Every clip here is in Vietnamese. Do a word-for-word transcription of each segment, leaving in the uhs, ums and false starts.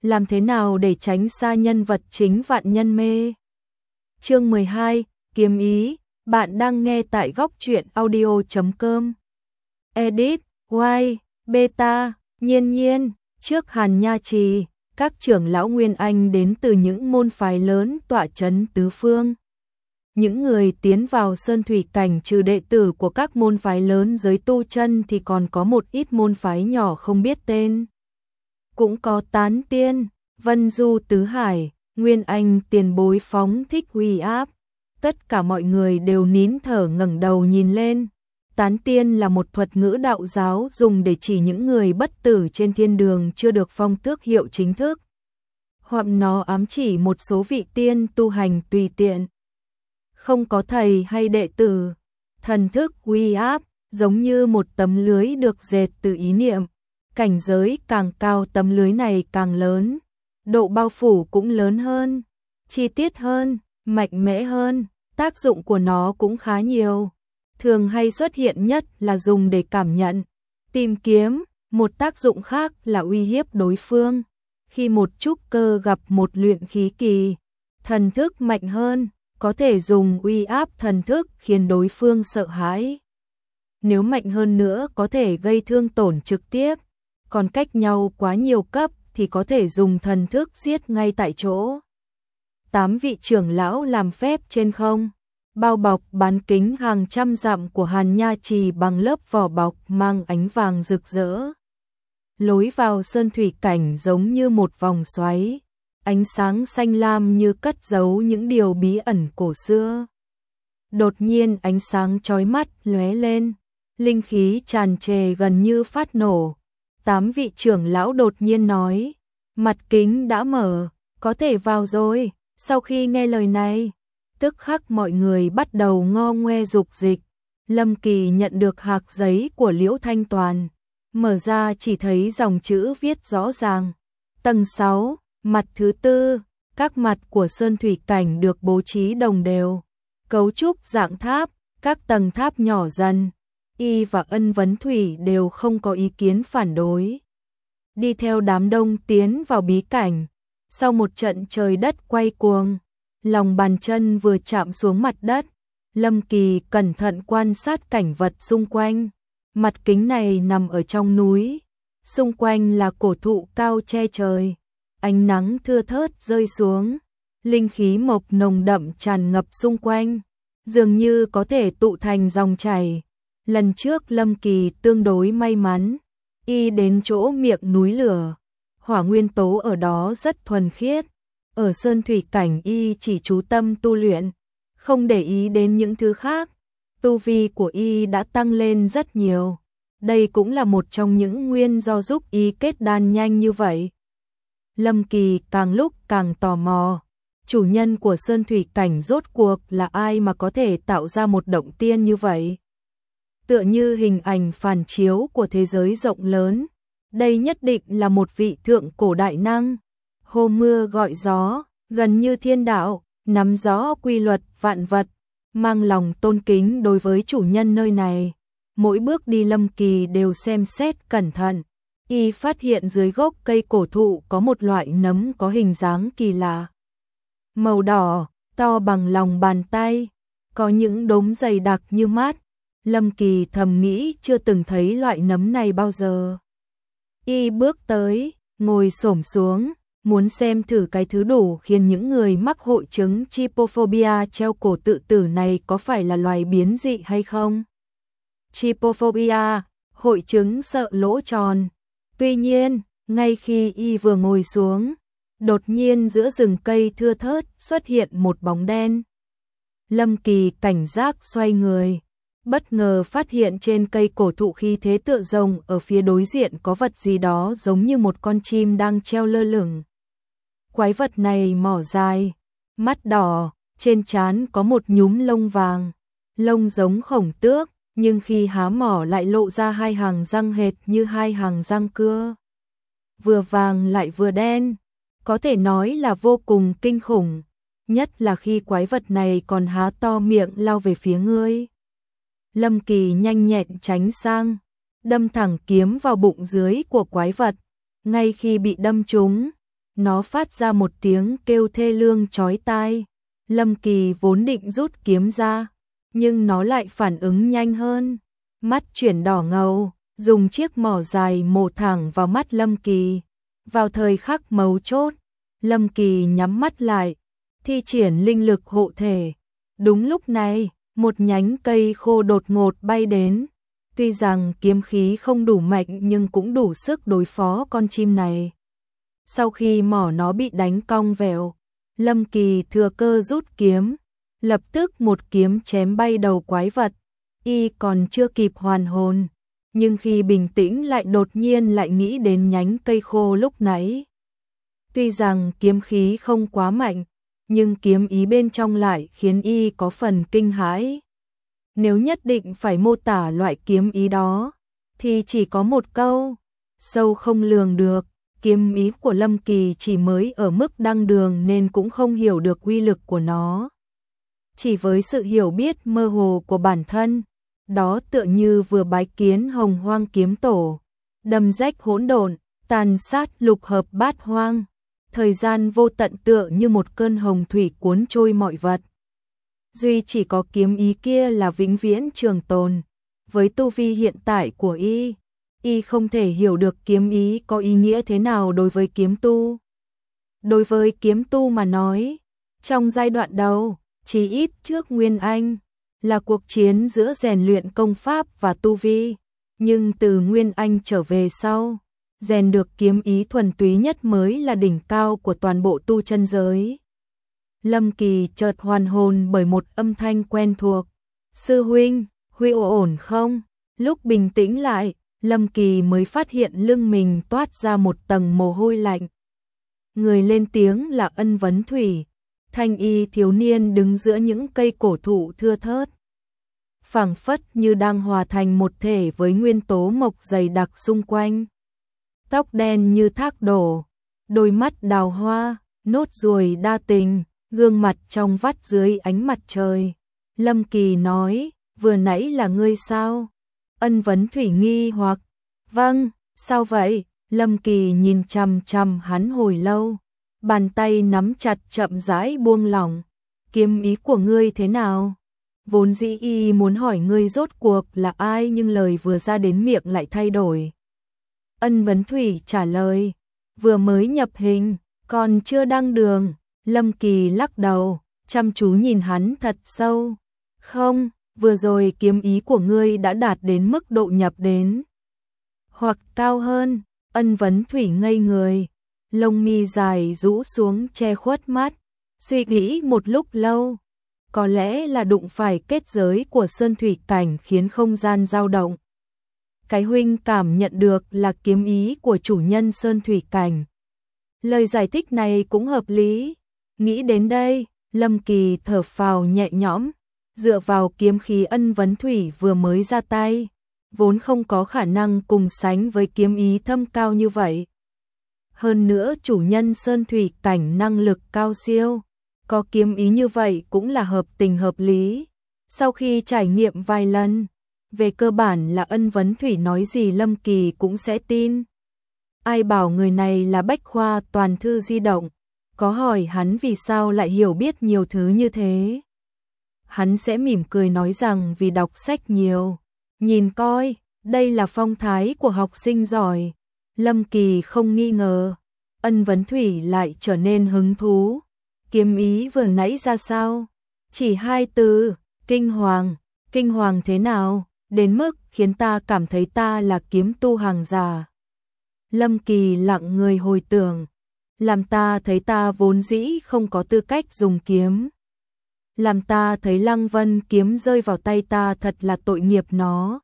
làm thế nào để tránh xa nhân vật chính vạn nhân mê. Chương mười hai, kiếm ý, bạn đang nghe tại góc truyện audio chấm com. Edit, Y, Beta, Nhiên Nhiên, trước Hàn Nha Trì, các trưởng lão Nguyên Anh đến từ những môn phái lớn tọa chấn tứ phương. Những người tiến vào sơn thủy cảnh trừ đệ tử của các môn phái lớn giới tu chân thì còn có một ít môn phái nhỏ không biết tên. Cũng có Tán Tiên, Vân Du Tứ Hải, Nguyên Anh tiền bối phóng thích uy áp. Tất cả mọi người đều nín thở ngẩng đầu nhìn lên. Tán Tiên là một thuật ngữ đạo giáo dùng để chỉ những người bất tử trên thiên đường chưa được phong tước hiệu chính thức. Hoặc nó ám chỉ một số vị tiên tu hành tùy tiện, không có thầy hay đệ tử. Thần thức uy áp giống như một tấm lưới được dệt từ ý niệm. Cảnh giới càng cao tấm lưới này càng lớn, độ bao phủ cũng lớn hơn, chi tiết hơn, mạnh mẽ hơn, tác dụng của nó cũng khá nhiều. Thường hay xuất hiện nhất là dùng để cảm nhận, tìm kiếm, một tác dụng khác là uy hiếp đối phương. Khi một trúc cơ gặp một luyện khí kỳ, thần thức mạnh hơn, có thể dùng uy áp thần thức khiến đối phương sợ hãi. Nếu mạnh hơn nữa có thể gây thương tổn trực tiếp, còn cách nhau quá nhiều cấp thì có thể dùng thần thức giết ngay tại chỗ. Tám vị trưởng lão làm phép trên không, bao bọc bán kính hàng trăm dặm của Hàn Nha Trì bằng lớp vỏ bọc mang ánh vàng rực rỡ. Lối vào sơn thủy cảnh giống như một vòng xoáy, ánh sáng xanh lam như cất giấu những điều bí ẩn cổ xưa. Đột nhiên ánh sáng chói mắt lóe lên, linh khí tràn trề gần như phát nổ. Tám vị trưởng lão đột nhiên nói, mặt kính đã mở, có thể vào rồi. Sau khi nghe lời này, tức khắc mọi người bắt đầu ngo ngoe dục dịch. Lâm Kỳ nhận được hạc giấy của Liễu Thanh Toàn, mở ra chỉ thấy dòng chữ viết rõ ràng. Tầng sáu, mặt thứ tư, các mặt của sơn thủy cảnh được bố trí đồng đều, cấu trúc dạng tháp, các tầng tháp nhỏ dần. Y và Ân Vấn Thủy đều không có ý kiến phản đối. Đi theo đám đông tiến vào bí cảnh, sau một trận trời đất quay cuồng, lòng bàn chân vừa chạm xuống mặt đất, Lâm Kỳ cẩn thận quan sát cảnh vật xung quanh. Mặt kính này nằm ở trong núi, xung quanh là cổ thụ cao che trời, ánh nắng thưa thớt rơi xuống, linh khí mộc nồng đậm tràn ngập xung quanh, dường như có thể tụ thành dòng chảy. Lần trước Lâm Kỳ tương đối may mắn, y đến chỗ miệng núi lửa, hỏa nguyên tố ở đó rất thuần khiết. Ở sơn thủy cảnh y chỉ chú tâm tu luyện, không để ý đến những thứ khác. Tu vi của y đã tăng lên rất nhiều. Đây cũng là một trong những nguyên do giúp y kết đan nhanh như vậy. Lâm Kỳ càng lúc càng tò mò, chủ nhân của sơn thủy cảnh rốt cuộc là ai mà có thể tạo ra một động tiên như vậy? Tựa như hình ảnh phản chiếu của thế giới rộng lớn, đây nhất định là một vị thượng cổ đại năng, hô mưa gọi gió, gần như thiên đạo, nắm rõ quy luật vạn vật, mang lòng tôn kính đối với chủ nhân nơi này. Mỗi bước đi Lâm Kỳ đều xem xét cẩn thận, y phát hiện dưới gốc cây cổ thụ có một loại nấm có hình dáng kỳ lạ. Màu đỏ, to bằng lòng bàn tay, có những đốm dày đặc như mát. Lâm Kỳ thầm nghĩ chưa từng thấy loại nấm này bao giờ. Y bước tới, ngồi xổm xuống, muốn xem thử cái thứ đủ khiến những người mắc hội chứng trypophobia treo cổ tự tử này có phải là loài biến dị hay không. Trypophobia, hội chứng sợ lỗ tròn. Tuy nhiên, ngay khi y vừa ngồi xuống, đột nhiên giữa rừng cây thưa thớt xuất hiện một bóng đen. Lâm Kỳ cảnh giác xoay người, bất ngờ phát hiện trên cây cổ thụ khí thế tựa rồng ở phía đối diện có vật gì đó giống như một con chim đang treo lơ lửng. Quái vật này mỏ dài, mắt đỏ, trên trán có một nhúm lông vàng, lông giống khổng tước, nhưng khi há mỏ lại lộ ra hai hàng răng hệt như hai hàng răng cưa. Vừa vàng lại vừa đen, có thể nói là vô cùng kinh khủng, nhất là khi quái vật này còn há to miệng lao về phía ngươi. Lâm Kỳ nhanh nhẹn tránh sang, đâm thẳng kiếm vào bụng dưới của quái vật. Ngay khi bị đâm trúng, nó phát ra một tiếng kêu thê lương chói tai. Lâm Kỳ vốn định rút kiếm ra, nhưng nó lại phản ứng nhanh hơn, mắt chuyển đỏ ngầu, dùng chiếc mỏ dài mổ thẳng vào mắt Lâm Kỳ. Vào thời khắc mấu chốt, Lâm Kỳ nhắm mắt lại, thi triển linh lực hộ thể. Đúng lúc này, một nhánh cây khô đột ngột bay đến. Tuy rằng kiếm khí không đủ mạnh nhưng cũng đủ sức đối phó con chim này. Sau khi mỏ nó bị đánh cong vẹo, Lâm Kỳ thừa cơ rút kiếm, lập tức một kiếm chém bay đầu quái vật. Y còn chưa kịp hoàn hồn, nhưng khi bình tĩnh lại đột nhiên lại nghĩ đến nhánh cây khô lúc nãy. Tuy rằng kiếm khí không quá mạnh, nhưng kiếm ý bên trong lại khiến Y có phần kinh hãi. Nếu nhất định phải mô tả loại kiếm ý đó, thì chỉ có một câu: sâu không lường được. Kiếm ý của Lâm Kỳ chỉ mới ở mức đăng đường nên cũng không hiểu được uy lực của nó. Chỉ với sự hiểu biết mơ hồ của bản thân, đó tựa như vừa bái kiến Hồng Hoang kiếm tổ, đâm rách hỗn độn, tàn sát lục hợp bát hoang. Thời gian vô tận tựa như một cơn hồng thủy cuốn trôi mọi vật. Duy chỉ có kiếm ý kia là vĩnh viễn trường tồn. Với tu vi hiện tại của Y, Y không thể hiểu được kiếm ý có ý nghĩa thế nào đối với kiếm tu. Đối với kiếm tu mà nói, trong giai đoạn đầu, chí ít trước Nguyên Anh, là cuộc chiến giữa rèn luyện công pháp và tu vi. Nhưng từ Nguyên Anh trở về sau, rèn được kiếm ý thuần túy nhất mới là đỉnh cao của toàn bộ tu chân giới. Lâm Kỳ chợt hoàn hồn bởi một âm thanh quen thuộc. Sư huynh, huy ổn không? Lúc bình tĩnh lại, Lâm Kỳ mới phát hiện lưng mình toát ra một tầng mồ hôi lạnh. Người lên tiếng là Ân Vấn Thủy, thanh y thiếu niên đứng giữa những cây cổ thụ thưa thớt. Phảng phất như đang hòa thành một thể với nguyên tố mộc dày đặc xung quanh. Tóc đen như thác đổ, đôi mắt đào hoa, nốt ruồi đa tình, gương mặt trong vắt dưới ánh mặt trời. Lâm Kỳ nói, vừa nãy là ngươi sao? Ân Vấn Thủy nghi hoặc, vâng, sao vậy? Lâm Kỳ nhìn chằm chằm hắn hồi lâu, bàn tay nắm chặt chậm rãi buông lỏng. Kiếm ý của ngươi thế nào? Vốn dĩ Y muốn hỏi ngươi rốt cuộc là ai nhưng lời vừa ra đến miệng lại thay đổi. Ân Vấn Thủy trả lời, vừa mới nhập hình, còn chưa đăng đường. Lâm Kỳ lắc đầu, chăm chú nhìn hắn thật sâu. Không, vừa rồi kiếm ý của ngươi đã đạt đến mức độ nhập đến, hoặc cao hơn. Ân Vấn Thủy ngây người, lông mi dài rũ xuống che khuất mắt, suy nghĩ một lúc lâu. Có lẽ là đụng phải kết giới của Sơn Thủy Cảnh khiến không gian dao động. Cái huynh cảm nhận được là kiếm ý của chủ nhân Sơn Thủy Cảnh. Lời giải thích này cũng hợp lý. Nghĩ đến đây, Lâm Kỳ thở phào nhẹ nhõm, dựa vào kiếm khí Ân Vấn Thủy vừa mới ra tay, vốn không có khả năng cùng sánh với kiếm ý thâm cao như vậy. Hơn nữa chủ nhân Sơn Thủy Cảnh năng lực cao siêu, có kiếm ý như vậy cũng là hợp tình hợp lý. Sau khi trải nghiệm vài lần, về cơ bản là Ân Vấn Thủy nói gì Lâm Kỳ cũng sẽ tin. Ai bảo người này là bách khoa toàn thư di động, có hỏi hắn vì sao lại hiểu biết nhiều thứ như thế. Hắn sẽ mỉm cười nói rằng vì đọc sách nhiều. Nhìn coi, đây là phong thái của học sinh giỏi. Lâm Kỳ không nghi ngờ. Ân Vấn Thủy lại trở nên hứng thú. Kiếm ý vừa nãy ra sao? Chỉ hai từ, kinh hoàng. Kinh hoàng thế nào? Đến mức khiến ta cảm thấy ta là kiếm tu hàng giả. Lâm Kỳ lặng người hồi tưởng. Làm ta thấy ta vốn dĩ không có tư cách dùng kiếm. Làm ta thấy Lăng Vân kiếm rơi vào tay ta thật là tội nghiệp nó.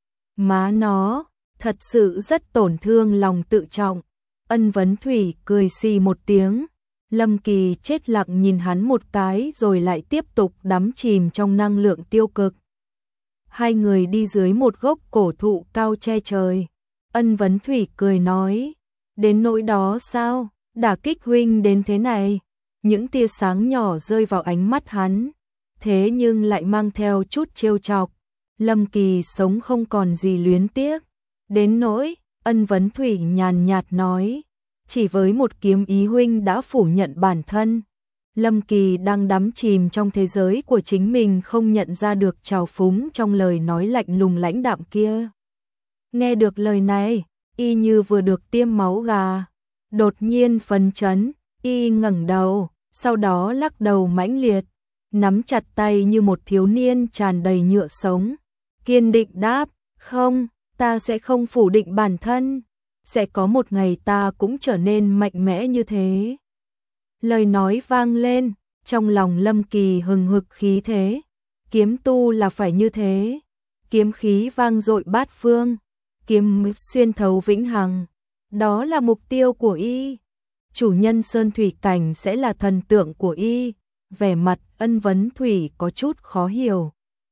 Má nó, thật sự rất tổn thương lòng tự trọng. Ân Vấn Thủy cười xì một tiếng. Lâm Kỳ chết lặng nhìn hắn một cái rồi lại tiếp tục đắm chìm trong năng lượng tiêu cực. Hai người đi dưới một gốc cổ thụ cao che trời. Ân Vấn Thủy cười nói, đến nỗi đó sao, đả kích huynh đến thế này. Những tia sáng nhỏ rơi vào ánh mắt hắn, thế nhưng lại mang theo chút trêu chọc. Lâm Kỳ sống không còn gì luyến tiếc. Đến nỗi, Ân Vấn Thủy nhàn nhạt nói, Chỉ với một kiếm ý huynh đã phủ nhận bản thân. Lâm Kỳ đang đắm chìm trong thế giới của chính mình, không nhận ra được trào phúng trong lời nói lạnh lùng lãnh đạm kia. Nghe được lời này, y như vừa được tiêm máu gà. Đột nhiên phấn chấn, y ngẩng đầu, sau đó lắc đầu mãnh liệt, nắm chặt tay như một thiếu niên tràn đầy nhựa sống. Kiên định đáp, không, ta sẽ không phủ định bản thân. Sẽ có một ngày ta cũng trở nên mạnh mẽ như thế. Lời nói vang lên, trong lòng Lâm Kỳ hừng hực khí thế. Kiếm tu là phải như thế. Kiếm khí vang dội bát phương, kiếm xuyên thấu vĩnh hằng. Đó là mục tiêu của y. Chủ nhân Sơn Thủy Cảnh sẽ là thần tượng của y. Vẻ mặt Ân Vấn Thủy có chút khó hiểu.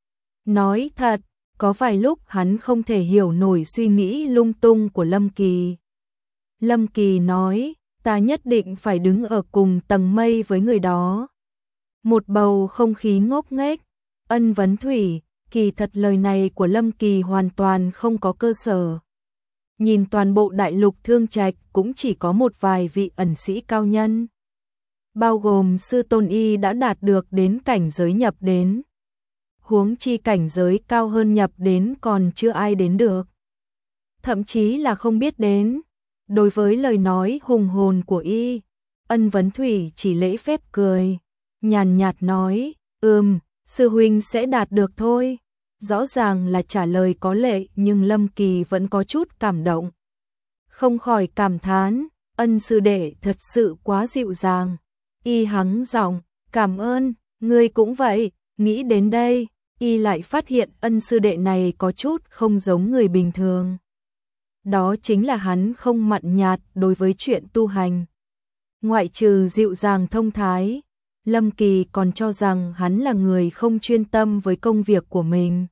Nói thật, có vài lúc hắn không thể hiểu nổi suy nghĩ lung tung của Lâm Kỳ. Lâm Kỳ nói, ta nhất định phải đứng ở cùng tầng mây với người đó. Một bầu không khí ngốc nghếch. Ân Vấn Thủy, kỳ thật lời này của Lâm Kỳ hoàn toàn không có cơ sở. Nhìn toàn bộ đại lục Thương Trạch cũng chỉ có một vài vị ẩn sĩ cao nhân. Bao gồm sư tôn y đã đạt được đến cảnh giới nhập đến. Huống chi cảnh giới cao hơn nhập đến còn chưa ai đến được. Thậm chí là không biết đến. Đối với lời nói hùng hồn của y, Ân Vấn Thủy chỉ lễ phép cười, nhàn nhạt nói, ừm, sư huynh sẽ đạt được thôi. Rõ ràng là trả lời có lệ nhưng Lâm Kỳ vẫn có chút cảm động. Không khỏi cảm thán, Ân sư đệ thật sự quá dịu dàng. Y hắng giọng, cảm ơn, ngươi cũng vậy. Nghĩ đến đây, y lại phát hiện Ân sư đệ này có chút không giống người bình thường. Đó chính là hắn không mặn nhạt đối với chuyện tu hành. Ngoại trừ dịu dàng thông thái, Lâm Kỳ còn cho rằng hắn là người không chuyên tâm với công việc của mình.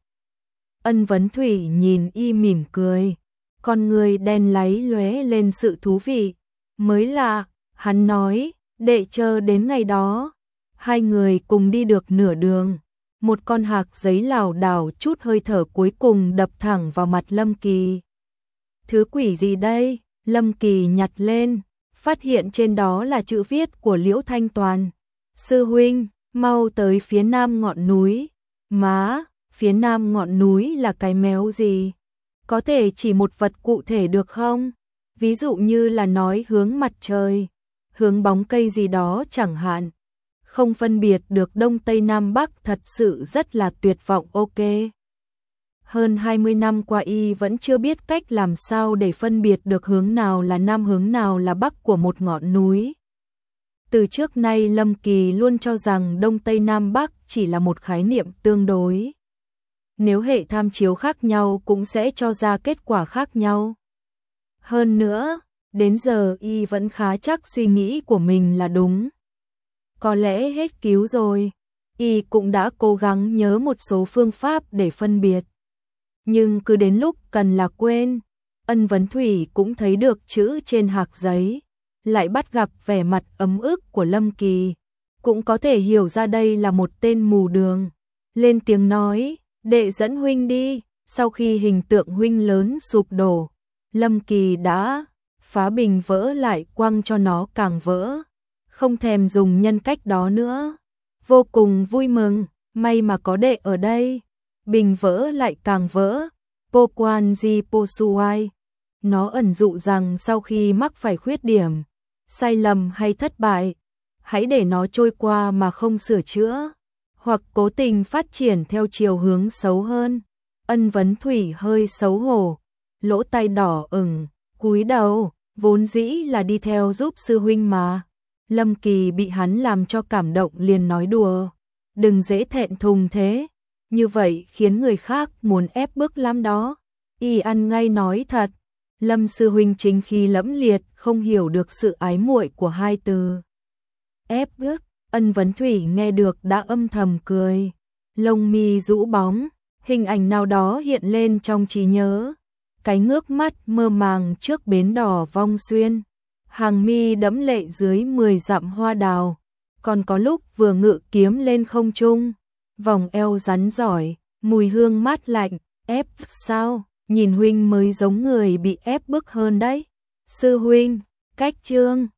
Ân Vấn Thủy nhìn y mỉm cười, con người đen láy lóe lên sự thú vị. Mới lạ, hắn nói, đệ chờ đến ngày đó. Hai người cùng đi được nửa đường, một con hạc giấy lảo đảo chút hơi thở cuối cùng đập thẳng vào mặt Lâm Kỳ. Thứ quỷ gì đây? Lâm Kỳ nhặt lên, phát hiện trên đó là chữ viết của Liễu Thanh Toàn. Sư huynh, mau tới phía nam ngọn núi. Má, phía nam ngọn núi là cái méo gì? Có thể chỉ một vật cụ thể được không? Ví dụ như là nói hướng mặt trời, hướng bóng cây gì đó chẳng hạn. Không phân biệt được đông tây nam bắc thật sự rất là tuyệt vọng. Ok. Hơn hai mươi năm qua y vẫn chưa biết cách làm sao để phân biệt được hướng nào là nam hướng nào là bắc của một ngọn núi. Từ trước nay Lâm Kỳ luôn cho rằng đông tây nam bắc chỉ là một khái niệm tương đối. Nếu hệ tham chiếu khác nhau cũng sẽ cho ra kết quả khác nhau. Hơn nữa, đến giờ y vẫn khá chắc suy nghĩ của mình là đúng. Có lẽ hết cứu rồi, y cũng đã cố gắng nhớ một số phương pháp để phân biệt. Nhưng cứ đến lúc cần là quên. Ân Vấn Thủy cũng thấy được chữ trên hạc giấy, lại bắt gặp vẻ mặt ấm ức của Lâm Kỳ, cũng có thể hiểu ra đây là một tên mù đường. Lên tiếng nói, đệ dẫn huynh đi. Sau khi hình tượng huynh lớn sụp đổ, Lâm Kỳ đã phá bình vỡ lại, quăng cho nó càng vỡ, không thèm dùng nhân cách đó nữa. Vô cùng vui mừng, may mà có đệ ở đây. Bình vỡ lại càng vỡ. Po quan ji po suai. Nó ẩn dụ rằng sau khi mắc phải khuyết điểm, sai lầm hay thất bại, hãy để nó trôi qua mà không sửa chữa, hoặc cố tình phát triển theo chiều hướng xấu hơn. Ân Vấn Thủy hơi xấu hổ, lỗ tai đỏ ửng, cúi đầu, vốn dĩ là đi theo giúp sư huynh mà. Lâm Kỳ bị hắn làm cho cảm động liền nói đùa, đừng dễ thẹn thùng thế, như vậy khiến người khác muốn ép bức lắm đó. Y ăn ngay nói thật, Lâm sư huynh chính khí lẫm liệt, không hiểu được sự ái muội của hai từ ép bức. Ân Vấn Thủy nghe được đã âm thầm cười, lông mi rũ bóng, hình ảnh nào đó hiện lên trong trí nhớ. Cái ngước mắt mơ màng trước bến đỏ Vong Xuyên, hàng mi đẫm lệ dưới mười dặm hoa đào, còn có lúc vừa ngự kiếm lên không trung, vòng eo rắn giỏi, mùi hương mát lạnh. Ép sao? Nhìn huynh mới giống người bị ép bức hơn đấy. Sư huynh, Cách chương